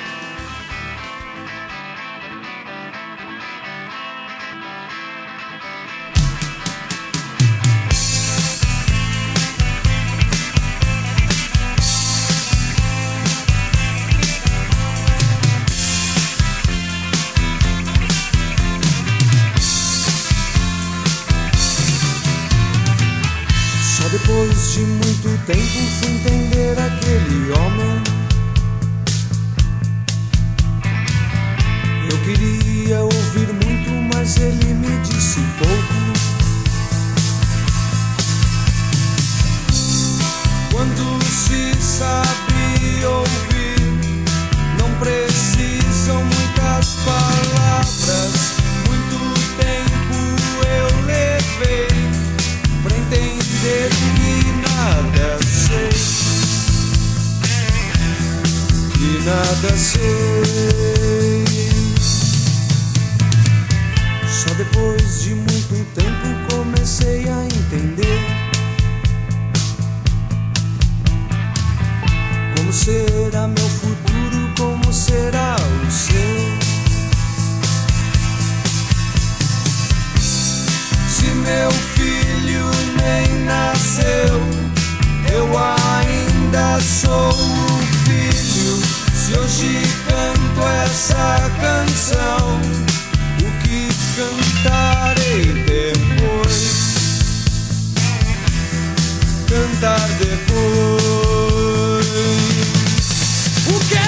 Depois de muito tempo fui entender aquele homem. Eu queria ouvir muito, mas ele me disse pouco. Quando se sabe ouvir, não precisam muitas palavras. Muito tempo eu levei pra entender que nada sei, que nada sei. Só depois de muito tempo comecei a entender como será meu futuro, como será o seu. Se meu filho nem nasceu, eu ainda sou o filho. Se hoje canto essa canção, o que cantarei depois? Cantar depois. O quê?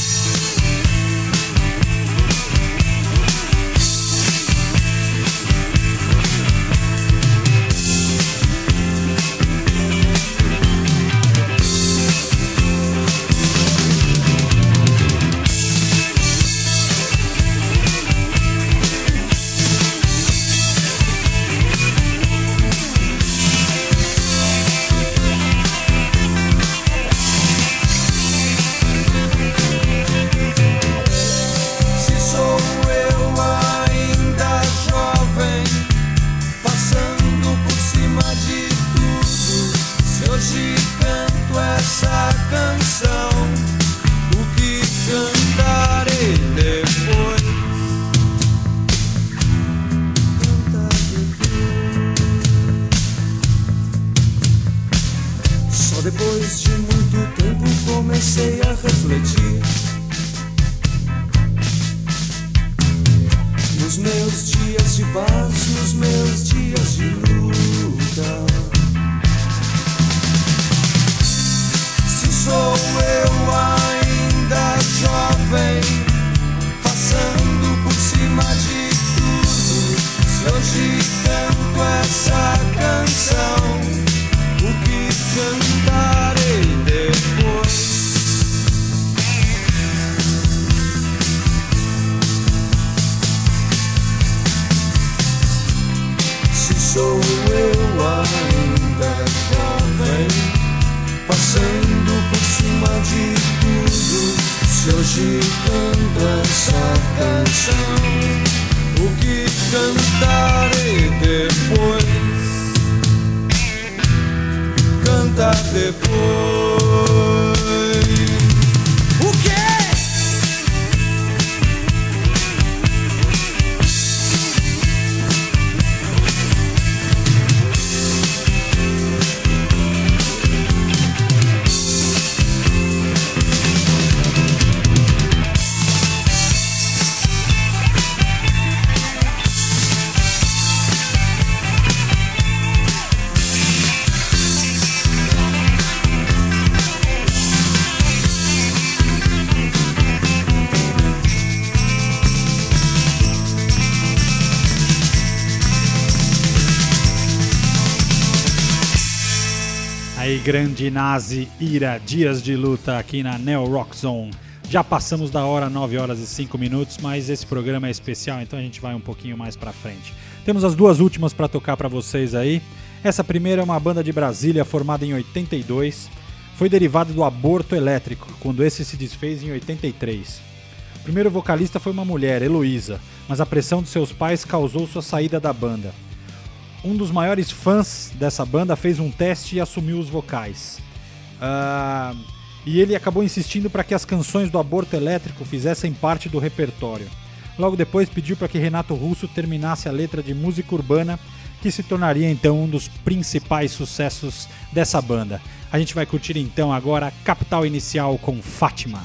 Depois de muito tempo comecei a refletir nos meus dias de paz, nos meus dias de luta. Se sou eu ainda jovem, passando por cima de tudo, se hoje canto essa canção, o que cantarei depois? Se sou eu ainda jovem, passando por cima de tudo, se hoje canto essa canção, o que cantarei depois? Cantar depois. O quê? Aí, grande Nazi, Ira, Dias de Luta aqui na Neo Rock Zone. Já passamos da hora, nove horas e cinco minutos, mas esse programa é especial, então a gente vai um pouquinho mais pra frente. Temos as duas últimas pra tocar pra vocês aí. Essa primeira é uma banda de Brasília formada em oitenta e dois. Foi derivada do aborto elétrico, quando esse se desfez em oitenta e três. O primeiro vocalista foi uma mulher, Heloísa, mas a pressão de seus pais causou sua saída da banda. Um dos maiores fãs dessa banda fez um teste e assumiu os vocais. Uh, e ele acabou insistindo para que as canções do aborto elétrico fizessem parte do repertório. Logo depois pediu para que Renato Russo terminasse a letra de música urbana, que se tornaria então um dos principais sucessos dessa banda. A gente vai curtir então agora Capital Inicial com Fátima.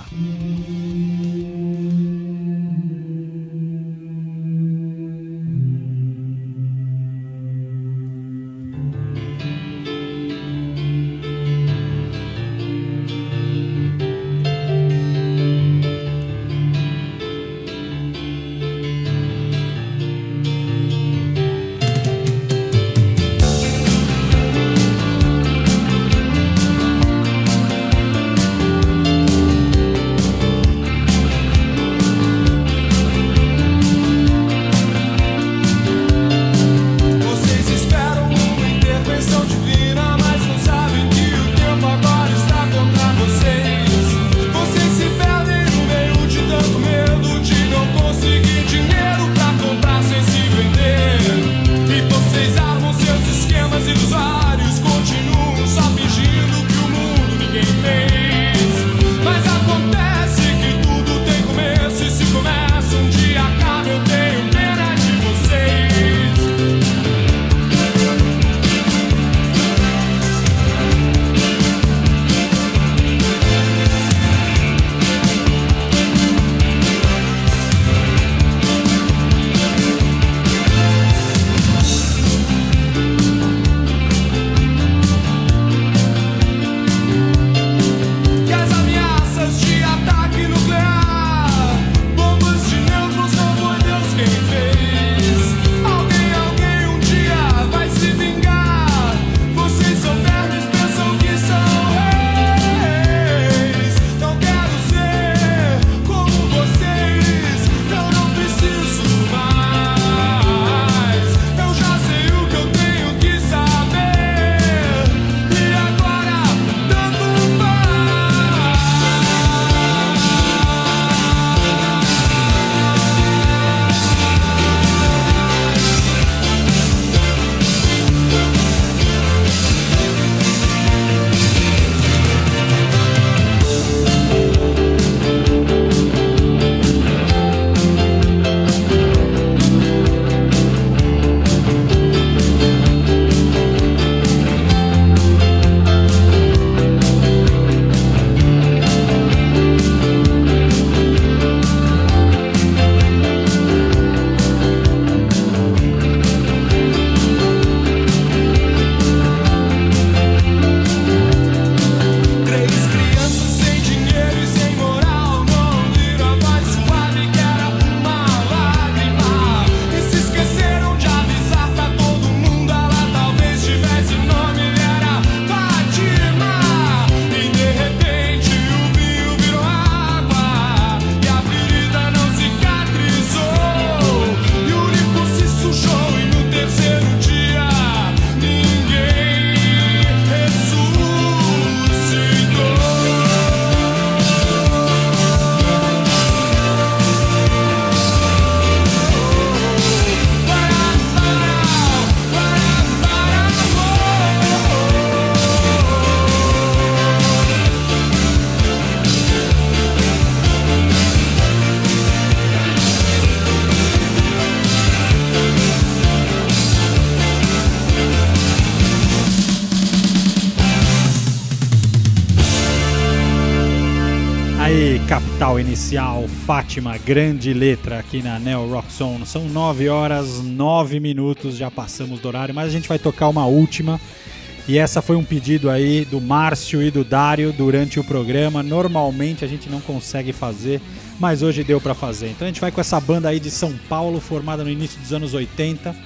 Aí, Capital Inicial, Fátima, grande letra aqui na Neo Rock Zone. São nove horas, nove minutos, já passamos do horário, mas a gente vai tocar uma última. E essa foi um pedido aí do Márcio e do Dário durante o programa. Normalmente a gente não consegue fazer, mas hoje deu pra fazer. Então a gente vai com essa banda aí de São Paulo, formada no início dos anos oitenta,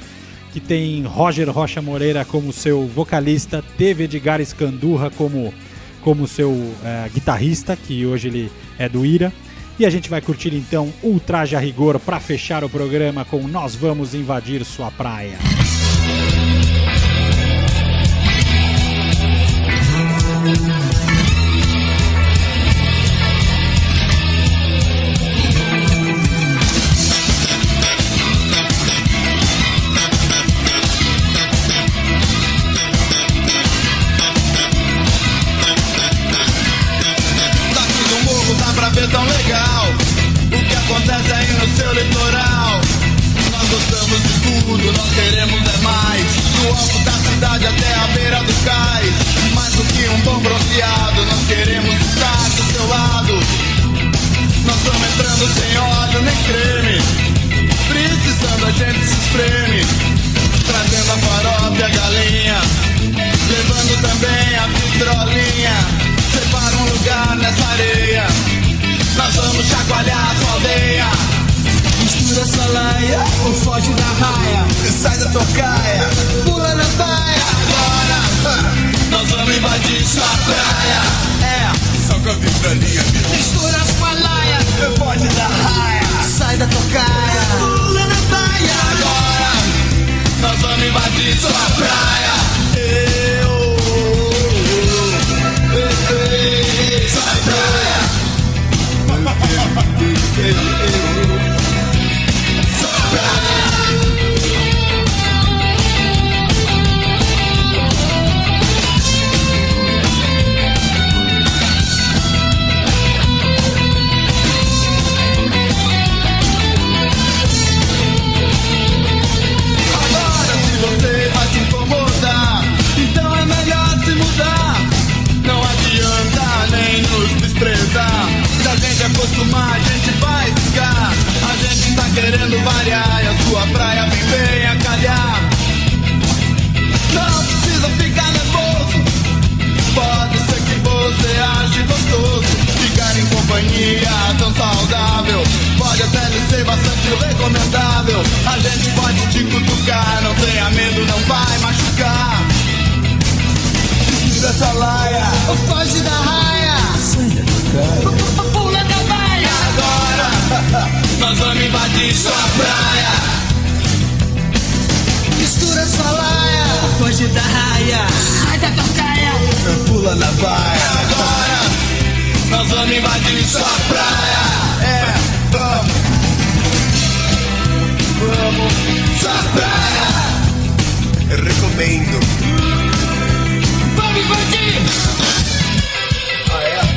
que tem Roger Rocha Moreira como seu vocalista, teve Edgar Escandurra como, como seu uh, guitarrista, que hoje ele é do Ira. E a gente vai curtir então Ultraje a Rigor para fechar o programa com Nós Vamos Invadir Sua Praia. Tão legal o que acontece aí no seu litoral. Nós gostamos de tudo, nós queremos é mais. Do alto da cidade até a beira do cais. Mais do que um bom bronzeado, nós queremos estar do seu lado. Nós estamos entrando sem óleo nem creme. Precisando a gente se espreme. Trazendo a farofa e a galinha. Levando também a vitrolinha. Separa um lugar nessa areia. Nós vamos chacoalhar a sua aldeia. Mistura essa laia, ou foge da raia. Sai da tocaia, pula na baia. Agora, nós vamos invadir sua praia. É, só com a vitrolinha. Mistura essa laia, ou foge da raia. Sai da tocaia, pula na baia. Agora, nós vamos invadir sua praia. Eu, eu, eu, eu, sua praia. Eu, eu, eu, sua praia. Agora se você vai se incomodar, então é melhor se mudar. Não adianta nem nos desprezar. Se a gente acostumar, a gente vai ficar. A gente tá querendo variar e a sua praia vem bem a calhar. Não precisa ficar nervoso. Pode ser que você ache gostoso ficar em companhia tão saudável. Pode até lhe ser bastante recomendável. A gente pode te cutucar, não tenha medo, não vai machucar. Tira essa laia, ou foge da raia. Sai da tocaia, pula da baia. Agora, nós vamos invadir sua praia. Mistura essa laia, ou foge da raia. Sai da tocaia, pula na baia. Agora, nós vamos invadir sua praia. É, vamos. Vamos, sua praia. Eu recomendo. Vamos invadir! Ah, é?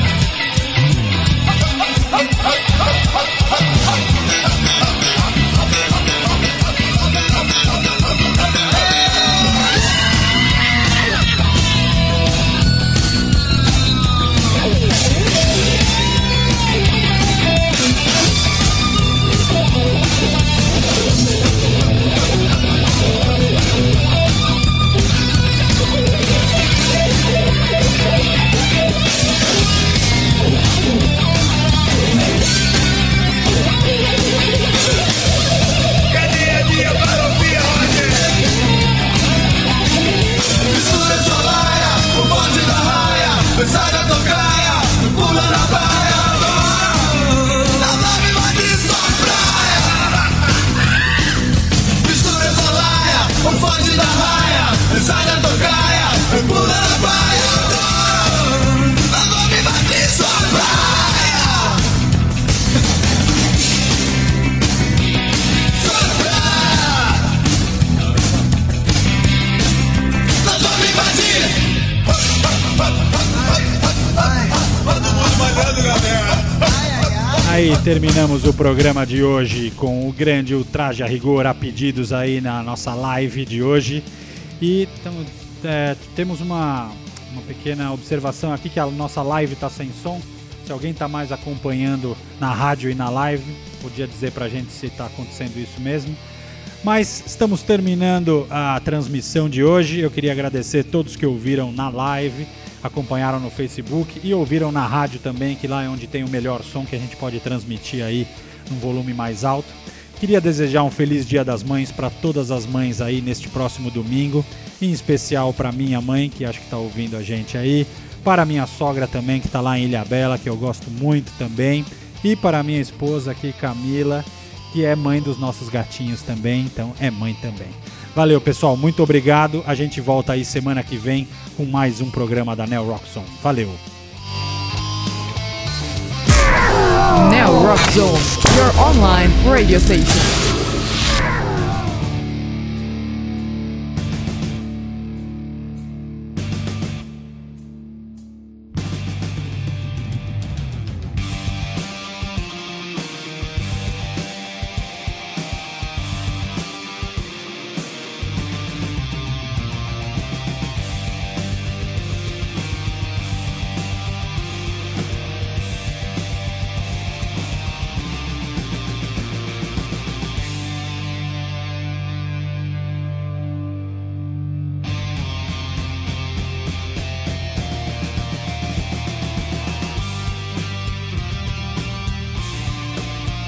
Sai da tocaia, pula na baia. Nós vamos invadir sua praia. Mistura essa laia, ou foge da raia. Sai da tocaia, pula na baia. Nós vamos invadir sua praia. Sua praia. Nós vamos invadir. Aí terminamos o programa de hoje com o grande Ultraje a Rigor a pedidos aí na nossa live de hoje. E tamo, é, temos uma, uma pequena observação aqui que a nossa live está sem som. Se alguém está mais acompanhando na rádio e na live, podia dizer pra gente se está acontecendo isso mesmo. Mas estamos terminando a transmissão de hoje. Eu queria agradecer a todos que ouviram na live, acompanharam no Facebook e ouviram na rádio também, que lá é onde tem o melhor som que a gente pode transmitir aí num volume mais alto. Queria desejar um feliz Dia das Mães para todas as mães aí neste próximo domingo, em especial para minha mãe, que acho que está ouvindo a gente aí, para minha sogra também, que está lá em Ilhabela, que eu gosto muito também, e para minha esposa aqui, Camila, que é mãe dos nossos gatinhos também, então é mãe também. Valeu, pessoal, muito obrigado. A gente volta aí semana que vem com mais um programa da Neo Rock Zone. Valeu! Neo Rock Zone, your online radio station.